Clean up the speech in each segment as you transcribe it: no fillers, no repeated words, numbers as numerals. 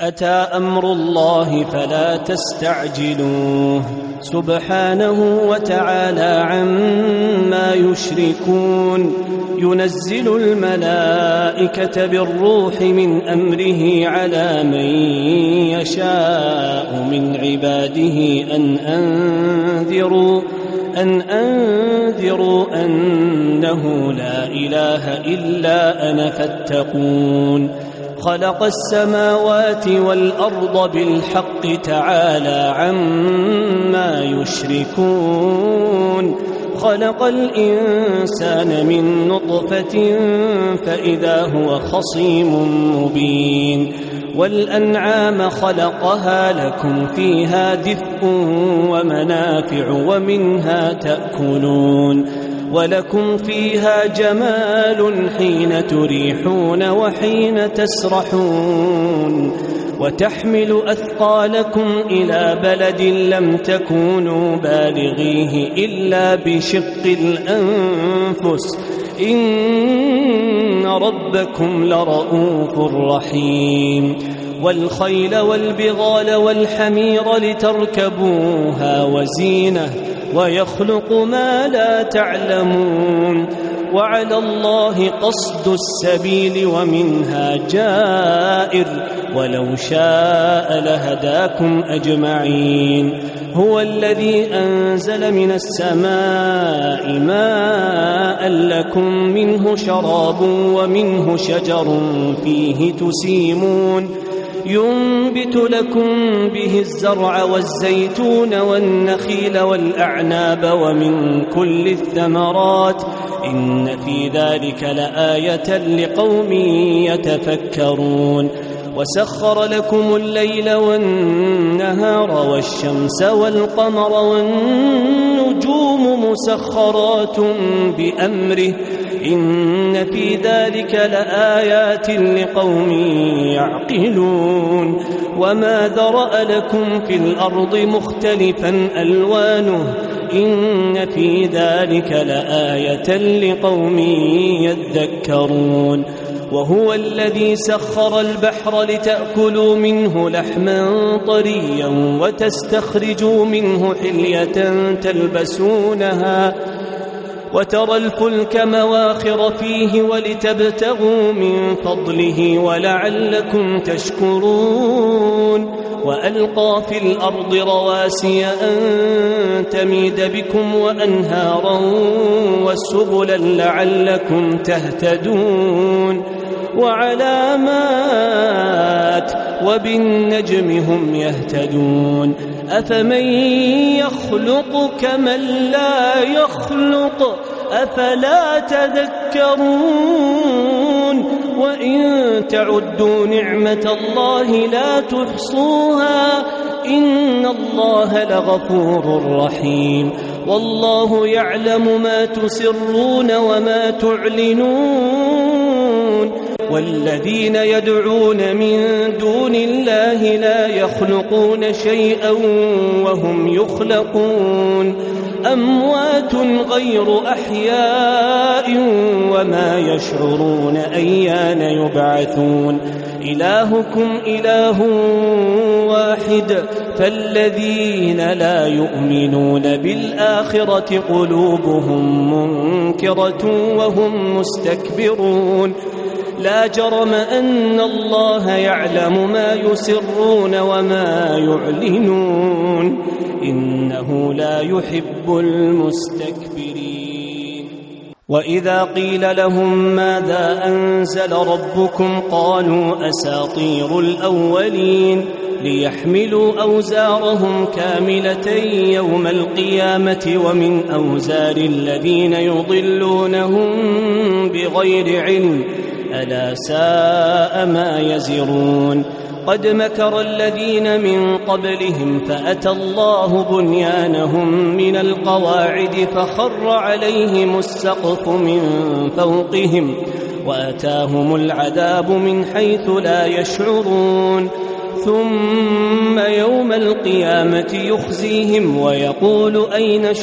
أتى أمر الله فلا تستعجلوه سبحانه وتعالى عما يشركون ينزل الملائكة بالروح من أمره على من يشاء من عباده أن أنذروا أنه لا إله إلا أنا فاتقون خلق السماوات والأرض بالحق تعالى عما يشركون خلق الإنسان من نطفة فإذا هو خصيم مبين والأنعام خلقها لكم فيها دفء ومنافع ومنها تأكلون ولكم فيها جمال حين تريحون وحين تسرحون وتحمل أثقالكم إلى بلد لم تكونوا بالغيه إلا بشق الأنفس إن ربكم لرؤوف رحيم والخيل والبغال والحمير لتركبوها وزينة ويخلق ما لا تعلمون وعلى الله قصد السبيل ومنها جائر ولو شاء لهداكم أجمعين هو الذي أنزل من السماء ماء لكم منه شراب ومنه شجر فيه تسيمون ينبت لكم به الزرع والزيتون والنخيل والأعناب ومن كل الثمرات إن في ذلك لآية لقوم يتفكرون وسخر لكم الليل والنهار والشمس والقمر والنجوم مسخرات بأمره إن في ذلك لآيات لقوم يعقلون وما ذرأ لكم في الأرض مختلفا ألوانه إن في ذلك لآية لقوم يذكرون وهو الذي سخر البحر لتأكلوا منه لحما طريا وتستخرجوا منه حلية تلبسونها وترى الفلك مواخر فيه ولتبتغوا من فضله ولعلكم تشكرون وألقى في الأرض رواسي أن تميد بكم وأنهارا وسبلا لعلكم تهتدون وعلامات وبالنجم هم يهتدون أفمن يخلق كمن لا يخلق أفلا تذكرون وإن تعدوا نعمة الله لا تحصوها إن الله لغفور رحيم والله يعلم ما تسرون وما تعلنون والذين يدعون من دون الله لا يخلقون شيئا وهم يخلقون أموات غير أحياء وما يشعرون أيان يبعثون إلهكم إله واحد فالذين لا يؤمنون بالآخرة قلوبهم منكرة وهم مستكبرون لا جرم أن الله يعلم ما يسرون وما يعلنون إنه لا يحب المستكبرين وإذا قيل لهم ماذا أنزل ربكم قالوا أساطير الأولين ليحملوا أوزارهم كاملة يوم القيامة ومن أوزار الذين يضلونهم بغير علم ألا ساء ما يزرون قد مكر الذين من قبلهم فأتى الله بنيانهم من القواعد فخر عليهم السقف من فوقهم وأتاهم العذاب من حيث لا يشعرون ثم يوم القيامة يخزيهم ويقول أين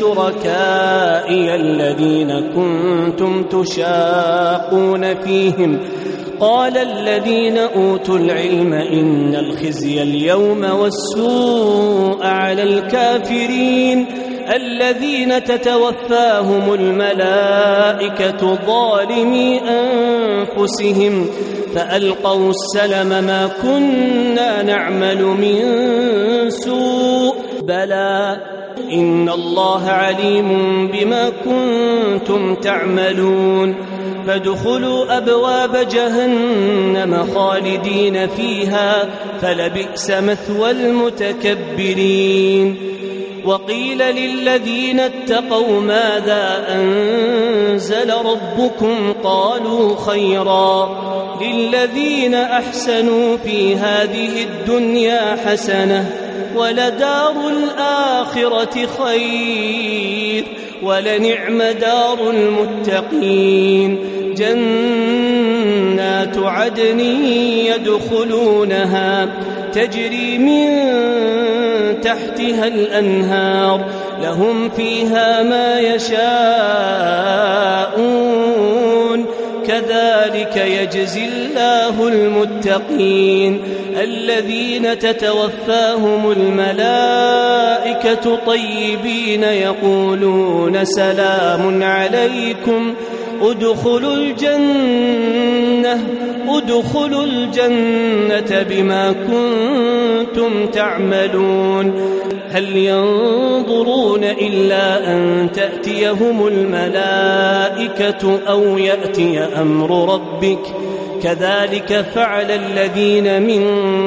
شركائي الذين كنتم تشاقون فيهم قال الذين أوتوا العلم إن الخزي اليوم والسوء على الكافرين الذين تتوفاهم الملائكة ظالمي أنفسهم فألقوا السلم ما كنا نعمل من سوء بلى إن الله عليم بما كنتم تعملون فادخلوا أبواب جهنم خالدين فيها فلبئس مثوى المتكبرين وقيل للذين اتقوا ماذا أنزل ربكم قالوا خيرا للذين أحسنوا في هذه الدنيا حسنة ولدار الآخرة خير ولنعم دار المتقين جنات عدن يدخلونها تجري من تحتها الأنهار لهم فيها ما يشاءون كذلك يجزي الله المتقين الذين تتوفاهم الملائكة طيبين يقولون سلام عليكم ادخلوا الجنة بما كنتم تعملون هل ينظرون إلا أن تأتيهم الملائكة أو يأتي أمر ربك كذلك فعل الذين من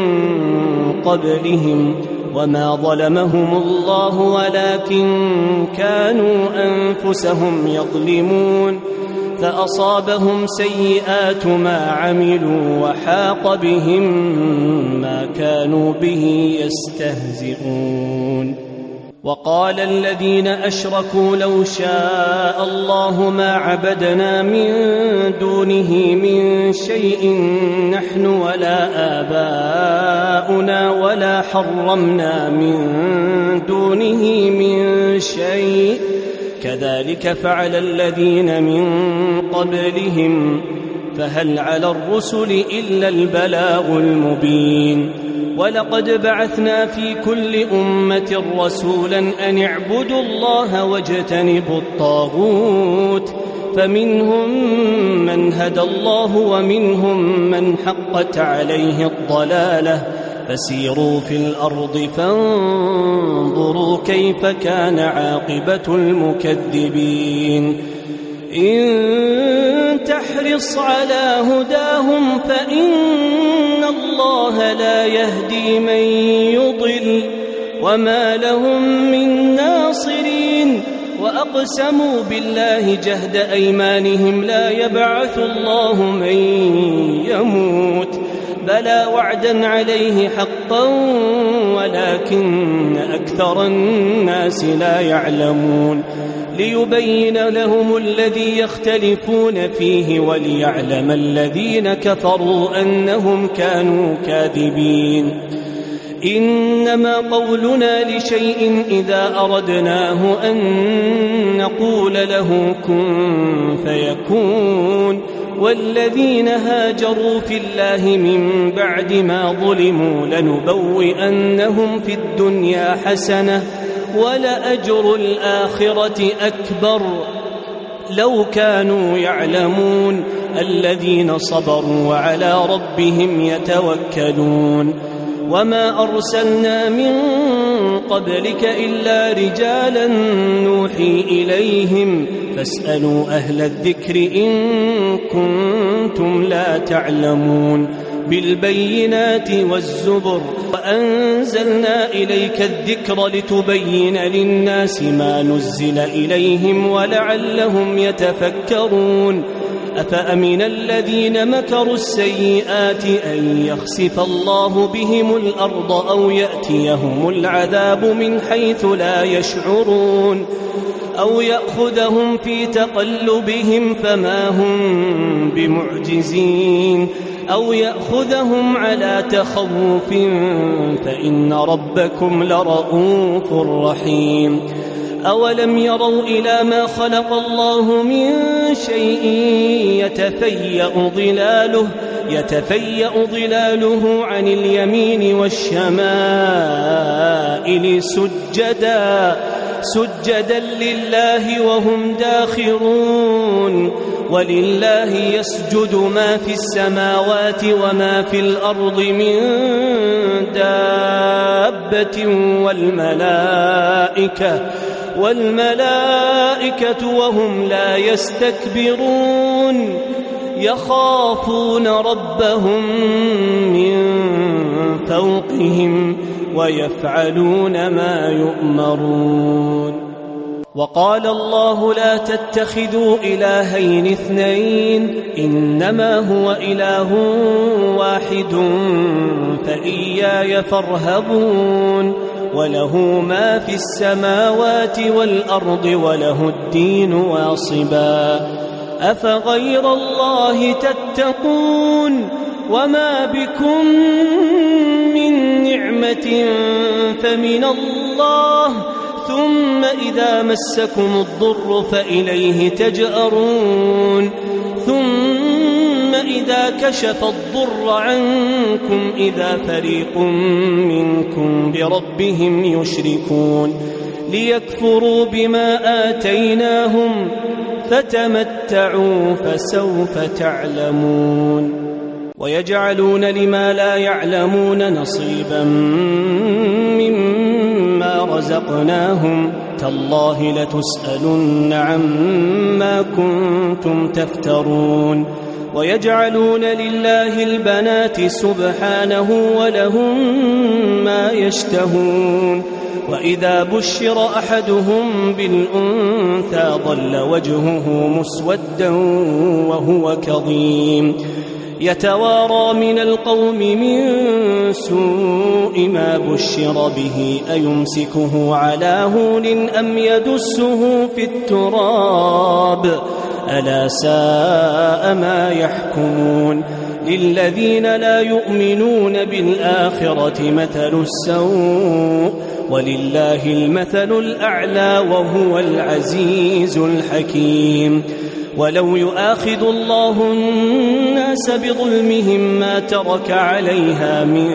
قبلهم وما ظلمهم الله ولكن كانوا أنفسهم يظلمون فأصابهم سيئات ما عملوا وحاق بهم ما كانوا به يستهزئون وقال الذين أشركوا لو شاء الله ما عبدنا من دونه من شيء نحن ولا آباؤنا ولا حرمنا من دونه من شيء كذلك فعل الذين من قبلهم فهل على الرسل إلا البلاغ المبين ولقد بعثنا في كل أمة رسولا أن اعبدوا الله واجتنبوا الطاغوت فمنهم من هدى الله ومنهم من حقت عليه الضلالة فسيروا في الأرض فانظروا كيف كان عاقبة المكذبين إن تحرص على هداهم فإن الله لا يهدي من يضل وما لهم من ناصرين وأقسموا بالله جهد أيمانهم لا يبعث الله من يموت بلى وعدا عليه حقا ولكن أكثر الناس لا يعلمون ليبين لهم الذي يختلفون فيه وليعلم الذين كفروا أنهم كانوا كاذبين إنما قولنا لشيء إذا أردناه أن نقول له كن فيكون والذين هاجروا في الله من بعد ما ظلموا لنبوئنهم في الدنيا حسنة ولأجر الآخرة أكبر لو كانوا يعلمون الذين صبروا وعلى ربهم يتوكلون وما أرسلنا من قبلك إلا رجالا نوحي إليهم فاسألوا أهل الذكر إن كنتم لا تعلمون بالبينات والزبر وأنزلنا إليك الذكر لتبين للناس ما نزل إليهم ولعلهم يتفكرون أفأمن الذين مكروا السيئات أن يخسف الله بهم الأرض أو يأتيهم العذاب من حيث لا يشعرون أو يأخذهم في تقلبهم فما هم بمعجزين أو يأخذهم على تخوف فإن ربكم لرؤوف رحيم أولم يروا إلى ما خلق الله من شيء يتفيأ ظلاله يتفيأ ظلاله عن اليمين والشمائل سجدا لله وهم داخرون. ولله يسجد ما في السماوات وما في الأرض من دابة والملائكة وهم لا يستكبرون يخافون ربهم من فوقهم ويفعلون ما يؤمرون. وقال الله لا تتخذوا إلهين اثنين إنما هو إله واحد فإياي فارهبون. وله ما في السماوات والأرض وله الدين واصبا أفغير الله تتقون وما بكم من نعمة فمن الله ثم إذا مسكم الضر فإليه تجأرون ثم إذا كشف الضر عنكم إذا فريق منكم بربهم يشركون ليكفروا بما آتيناهم فتمتعوا فسوف تعلمون. ويجعلون لما لا يعلمون نصيبا مما رزقناهم تالله لتسألن عما كنتم تفترون. ويجعلون لله البنات سبحانه ولهم ما يشتهون. وإذا بشر أحدهم بالأنثى ظل وجهه مسودا وهو كظيم يتوارى من القوم من سوء ما بشر به أيمسكه على هون أم يدسه في التراب ألا ساء ما يحكمون. للذين لا يؤمنون بالآخرة مثل السوء ولله المثل الأعلى وهو العزيز الحكيم. ولو يؤاخذ الله الناس بظلمهم ما ترك عليها من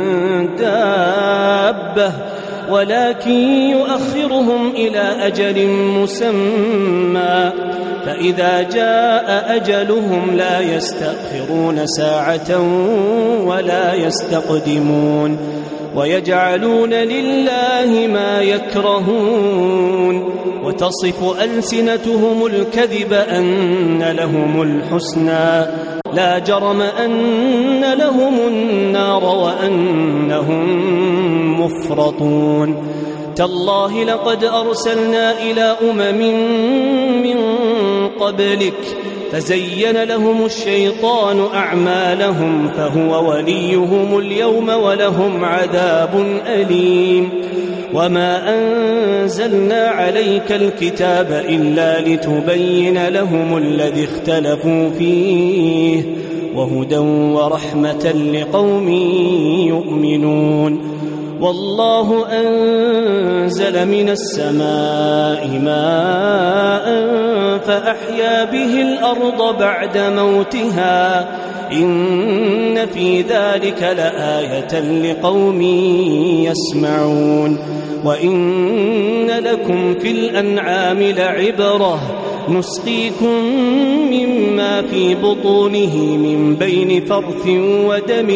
دابة ولكن يؤخرهم إلى أجل مسمى فإذا جاء أجلهم لا يستأخرون ساعة ولا يستقدمون. ويجعلون لله ما يكرهون وتصف ألسنتهم الكذب أن لهم الحسنى لا جرم أن لهم النار وأنهم مفرطون. تالله لقد أرسلنا إلى من قبلك فزين لهم الشيطان أعمالهم فهو وليهم اليوم ولهم عذاب أليم. وما أنزلنا عليك الكتاب إلا لتبين لهم الذي اختلفوا فيه وهدى ورحمة لقوم يؤمنون. والله أنزل من السماء ماء فأحيا به الأرض بعد موتها إن في ذلك لآية لقوم يسمعون. وإن لكم في الأنعام لعبرة نسقيكم مما في بطونه من بين فرث ودم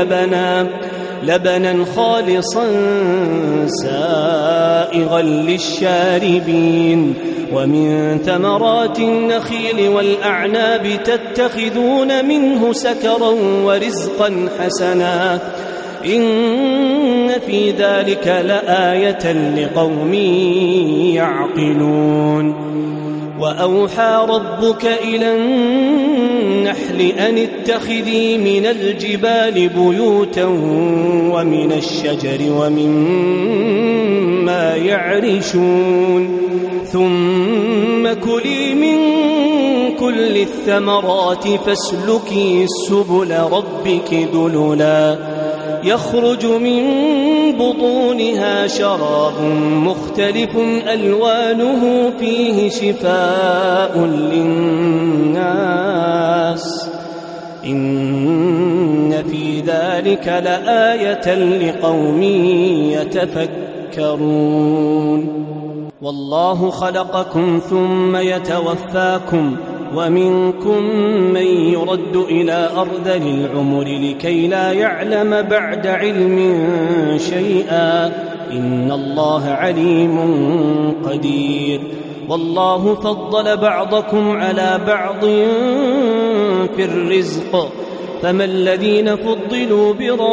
لبنا خالصا سائغا للشاربين. ومن ثمرات النخيل والأعناب تتخذون منه سكرا ورزقا حسنا إن في ذلك لآية لقوم يعقلون. وأوحى ربك إلى النحل أن اتخذي من الجبال بيوتا ومن الشجر ومما يعرشون ثم كلي من كل الثمرات فاسلكي سبل ربك ذللا يخرج من بطونها شراب مختلف ألوانه فيه شفاء للناس إن في ذلك لآية لقوم يتفكرون. والله خلقكم ثم يتوفاكم ومنكم من يرد إلى أرذل العمر لكي لا يعلم بعد علم شيئا، إن الله عليم قدير. والله فضل بعضكم على بعض في الرزق، فما الذين فضلوا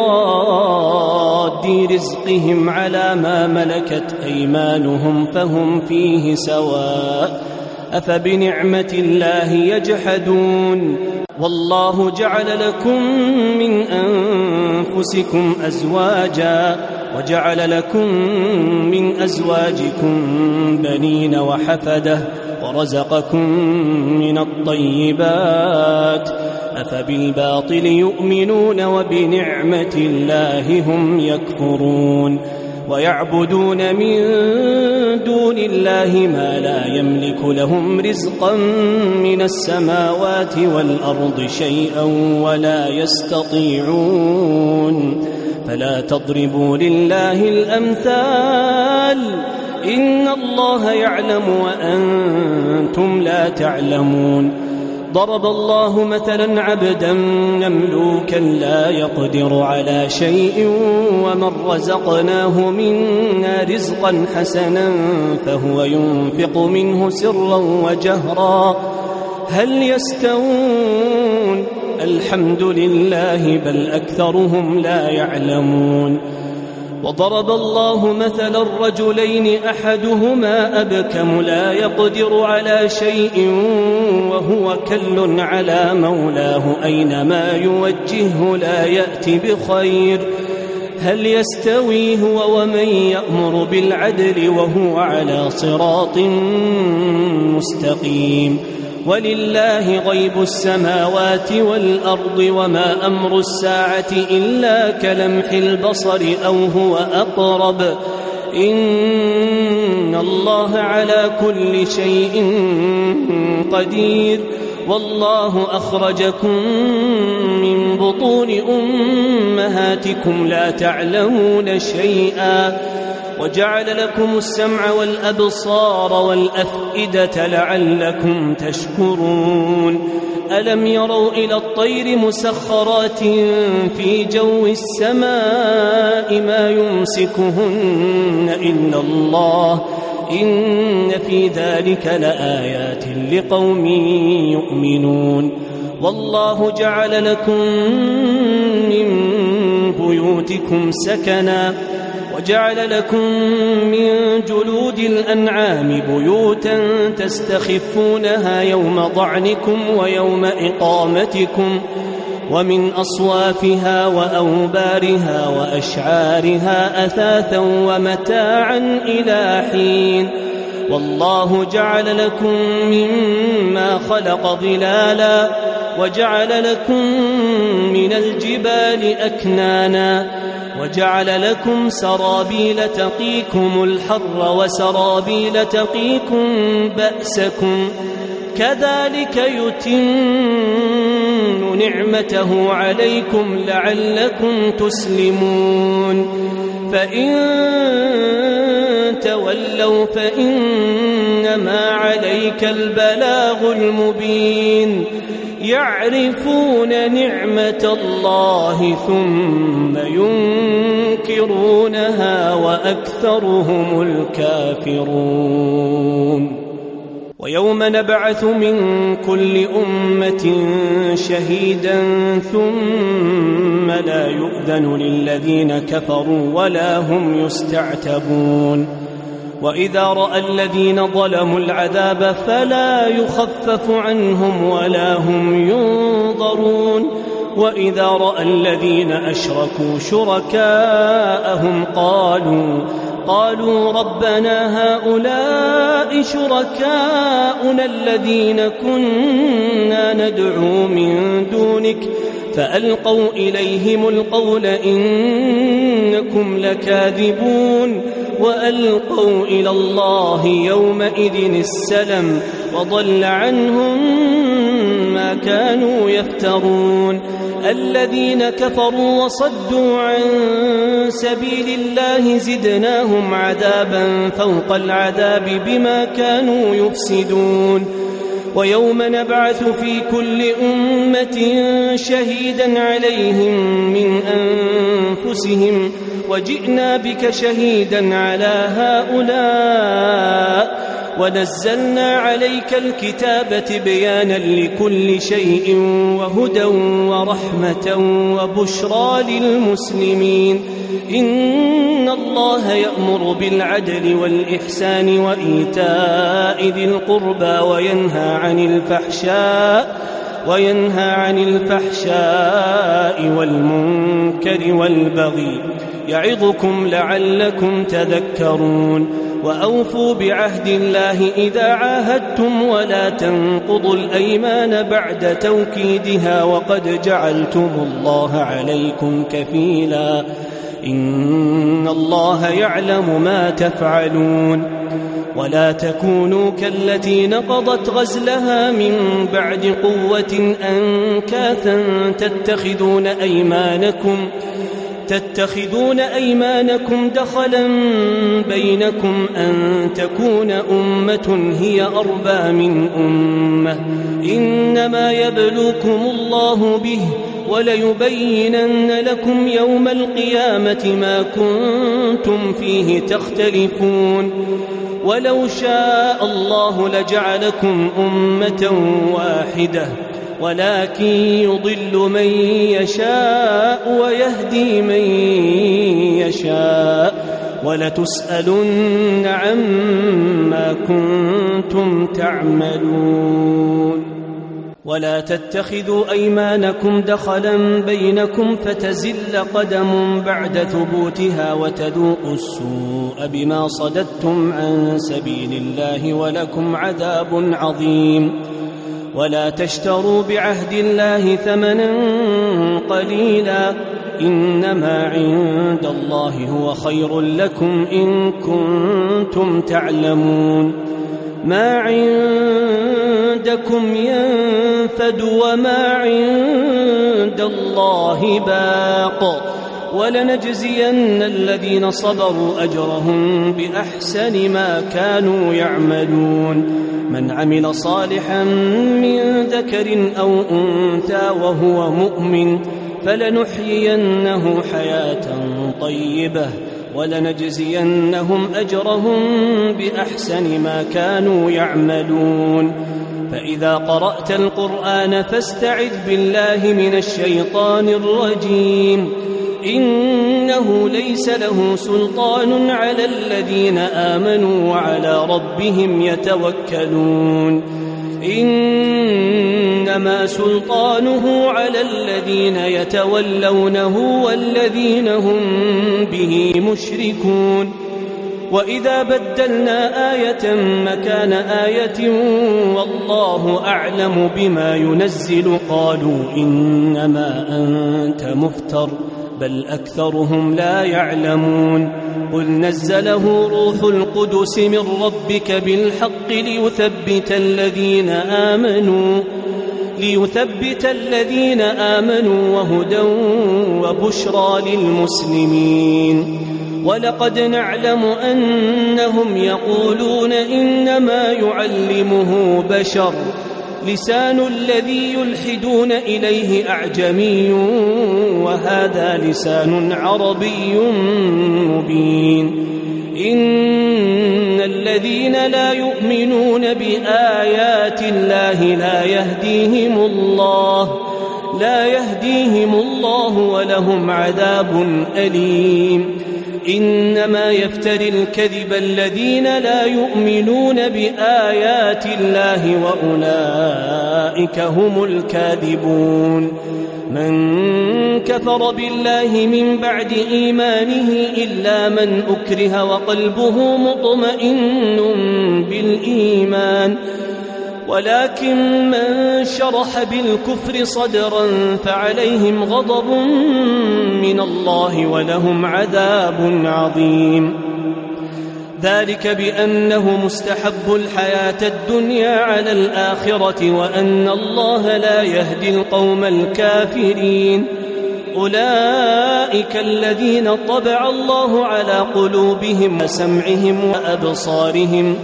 براد رزقهم على ما ملكت أيمانهم فهم فيه سواء، أفبنعمة الله يجحدون. والله جعل لكم من أنفسكم أزواجا وجعل لكم من أزواجكم بنين وحفدة ورزقكم من الطيبات، أفبالباطل يؤمنون وبنعمة الله هم يكفرون. ويعبدون من دون الله ما لا يملك لهم رزقا من السماوات والأرض شيئا ولا يستطيعون، فلا تضربوا لله الأمثال، إن الله يعلم وأنتم لا تعلمون. ضرب الله مثلا عبدا مملوكا لا يقدر على شيء ومن رزقناه منا رزقا حسنا فهو ينفق منه سرا وجهرا هل يستوون؟ الحمد لله بل أكثرهم لا يعلمون. وضرب الله مثلا رجلين أحدهما أبكم لا يقدر على شيء وهو كل على مولاه أينما يوجهه لا يأتي بخير، هل يستوي هو ومن يأمر بالعدل وهو على صراط مستقيم؟ ولله غيب السماوات والأرض وما أمر الساعة إلا كلمح البصر أو هو أقرب، إن الله على كل شيء قدير. والله أخرجكم من بطون أمهاتكم لا تعلمون شيئا وجعل لكم السمع والأبصار والأفئدة لعلكم تشكرون. ألم يروا إلى الطير مسخرات في جو السماء ما يمسكهن إلا الله، إن في ذلك لآيات لقوم يؤمنون. والله جعل لكم من بيوتكم سكنا وجعل لكم من جلود الأنعام بيوتا تستخفونها يوم ضعنكم ويوم إقامتكم، ومن أصوافها وأوبارها وأشعارها أثاثا ومتاعا إلى حين. والله جعل لكم مما خلق ظلالا وجعل لكم من الجبال أكنانا وجعل لكم سرابيل تقيكم الحر وسرابيل تقيكم بأسكم، كذلك يتم نعمته عليكم لعلكم تسلمون. فإن تولوا فإنما عليك البلاغ المبين. يعرفون نعمة الله ثم ينكرونها وأكثرهم الكافرون. ويوم نبعث من كل أمة شهيدا ثم لا يؤذن للذين كفروا ولا هم يستعتبون. وإذا رأى الذين ظلموا العذاب فلا يخفف عنهم ولا هم ينظرون. وإذا رأى الذين أشركوا شركاءهم قالوا ربنا هؤلاء شركاؤنا الذين كنا ندعو من دونك فألقوا إليهم القول إنكم لكاذبون. وألقوا إلى الله يومئذ السلم وضل عنهم ما بما كانوا يفترون. الذين كفروا وصدوا عن سبيل الله زدناهم عذابا فوق العذاب بما كانوا يفسدون. ويوم نبعث في كل أمة شهيدا عليهم من أنفسهم وجئنا بك شهيدا على هؤلاء ونزلنا عليك الكتاب تبيانا لكل شيء وهدى ورحمة وبشرى للمسلمين. إن الله يأمر بالعدل والإحسان وإيتاء ذي القربى وينهى عن الفحشاء والمنكر والبغي يعظكم لعلكم تذكرون. وأوفوا بعهد الله إذا عاهدتم ولا تنقضوا الأيمان بعد توكيدها وقد جعلتم الله عليكم كفيلا إن الله يعلم ما تفعلون. ولا تكونوا كالتي نقضت غزلها من بعد قوة أنكاثا تتخذون أيمانكم دخلا بينكم أن تكون أمة هي أربى من أمة إنما يبلوكم الله به وليبينن لكم يوم القيامة ما كنتم فيه تختلفون. ولو شاء الله لجعلكم أمة واحدة ولكن يضل من يشاء ويهدي من يشاء ولتسألن عما كنتم تعملون. ولا تتخذوا أيمانكم دخلا بينكم فتزل قدم بعد ثبوتها وتذوقوا السوء بما صددتم عن سبيل الله ولكم عذاب عظيم. ولا تشتروا بعهد الله ثمنا قليلا إنما عند الله هو خير لكم إن كنتم تعلمون. ما عندكم ينفد وما عند الله باق ولنجزين الذين صبروا أجرهم بأحسن ما كانوا يعملون. من عمل صالحا من ذكر أو أنثى وهو مؤمن فلنحيينه حياة طيبة ولنجزينهم أجرهم بأحسن ما كانوا يعملون. فإذا قرأت القرآن فاستعذ بالله من الشيطان الرجيم إنه ليس له سلطان على الذين آمنوا وعلى ربهم يتوكلون. إنما سلطانه على الذين يتولونه والذين هم به مشركون. وإذا بدلنا آية مكان آية والله أعلم بما ينزل قالوا إنما أنت مفتر بل أكثرهم لا يعلمون. قل نزله روح القدس من ربك بالحق ليثبت الذين آمنوا وهدى وبشرى للمسلمين. ولقد نعلم أنهم يقولون إنما يعلمه بشر لسان الذي يلحدون إليه أعجمي وهذا لسان عربي مبين. إن الذين لا يؤمنون بآيات الله لا يهديهم الله ولهم عذاب أليم. إنما يفتري الكذب الذين لا يؤمنون بآيات الله وأولئك هم الكاذبون. من كفر بالله من بعد إيمانه إلا من أكره وقلبه مطمئن بالإيمان ولكن من شرح بالكفر صدرا فعليهم غضب من الله ولهم عذاب عظيم. ذلك بأنه مستحب الحياة الدنيا على الآخرة وأن الله لا يهدي القوم الكافرين. أولئك الذين طبع الله على قلوبهم وسمعهم وأبصارهم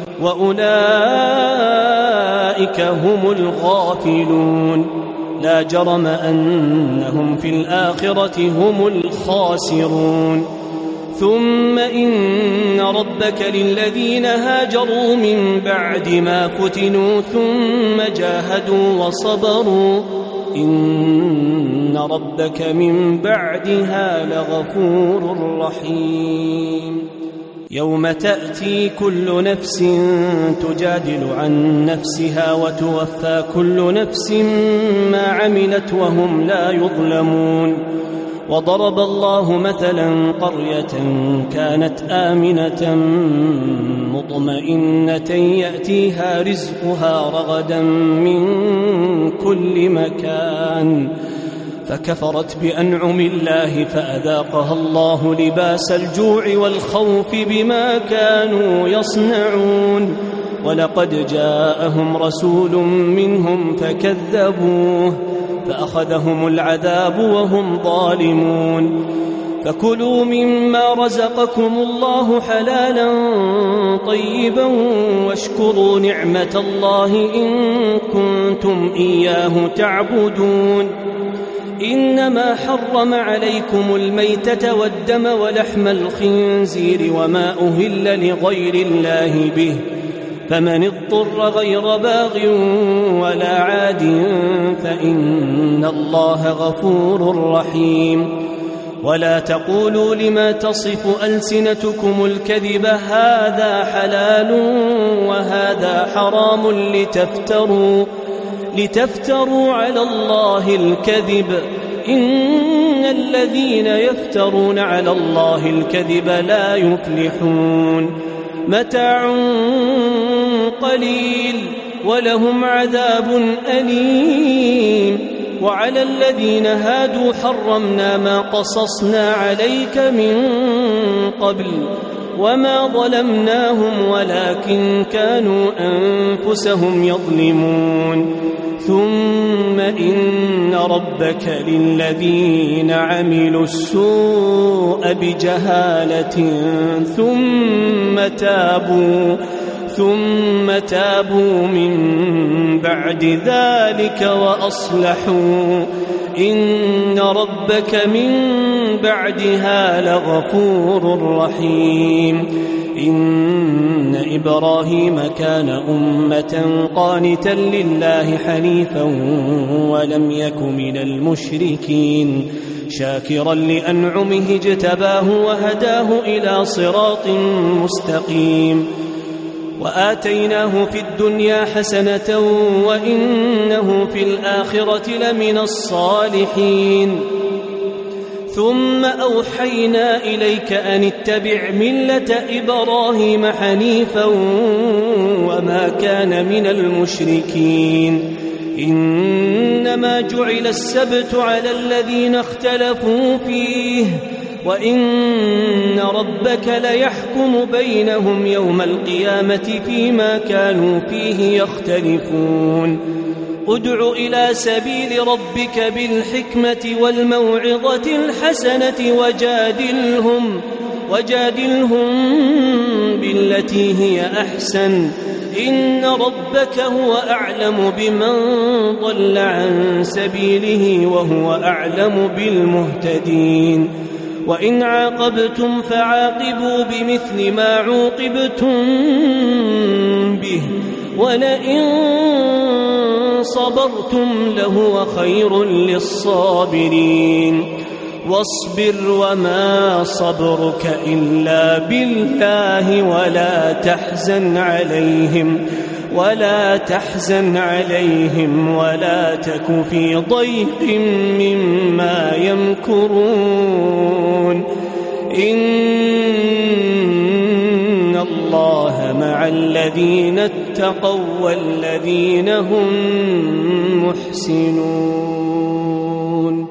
وأولئك هم الغافلون. لا جرم أنهم في الآخرة هم الخاسرون. ثم إن ربك للذين هاجروا من بعد ما فتنوا ثم جاهدوا وصبروا إن ربك من بعدها لغفور رحيم. يوم تأتي كل نفس تجادل عن نفسها وتوفى كل نفس ما عملت وهم لا يظلمون. وضرب الله مثلا قرية كانت آمنة مطمئنة يأتيها رزقها رغدا من كل مكان فكفرت بأنعم الله فأذاقها الله لباس الجوع والخوف بما كانوا يصنعون. ولقد جاءهم رسول منهم فكذبوه فأخذهم العذاب وهم ظالمون. فكلوا مما رزقكم الله حلالا طيبا واشكروا نعمة الله إن كنتم إياه تعبدون. إنما حرم عليكم الميتة والدم ولحم الخنزير وما أهل لغير الله به فمن اضطر غير باغ ولا عاد فإن الله غفور رحيم. ولا تقولوا لما تصف ألسنتكم الكذب هذا حلال وهذا حرام لتفتروا على الله الكذب إن الذين يفترون على الله الكذب لا يفلحون. متاع قليل ولهم عذاب أليم. وعلى الذين هادوا حرمنا ما قصصنا عليك من قبل وما ظلمناهم ولكن كانوا أنفسهم يظلمون. ثم إن ربك للذين عملوا السوء بجهالة ثم تابوا من بعد ذلك وأصلحوا إن ربك من بعدها لغفور رحيم. إن إبراهيم كان أمة قانتا لله حنيفا ولم يك من المشركين شاكرا لأنعمه اجتباه وهداه إلى صراط مستقيم. وآتيناه في الدنيا حسنة وإنه في الآخرة لمن الصالحين. ثم أوحينا إليك أن اتبع ملة إبراهيم حنيفا وما كان من المشركين. إنما جعل السبت على الذين اختلفوا فيه وإن ربك ليحكم بينهم يوم القيامة فيما كانوا فيه يختلفون. ادع إلى سبيل ربك بالحكمة والموعظة الحسنة وجادلهم بالتي هي أحسن إن ربك هو أعلم بمن ضل عن سبيله وهو أعلم بالمهتدين. وإن عاقبتم فعاقبوا بمثل ما عوقبتم به ولئن صبرتم لهو خير للصابرين. واصبر وما صبرك إلا بالله ولا تحزن عليهم ولا تك في ضيق مما يمكرون. إن الله مع الذين اتقوا والذين هم محسنون.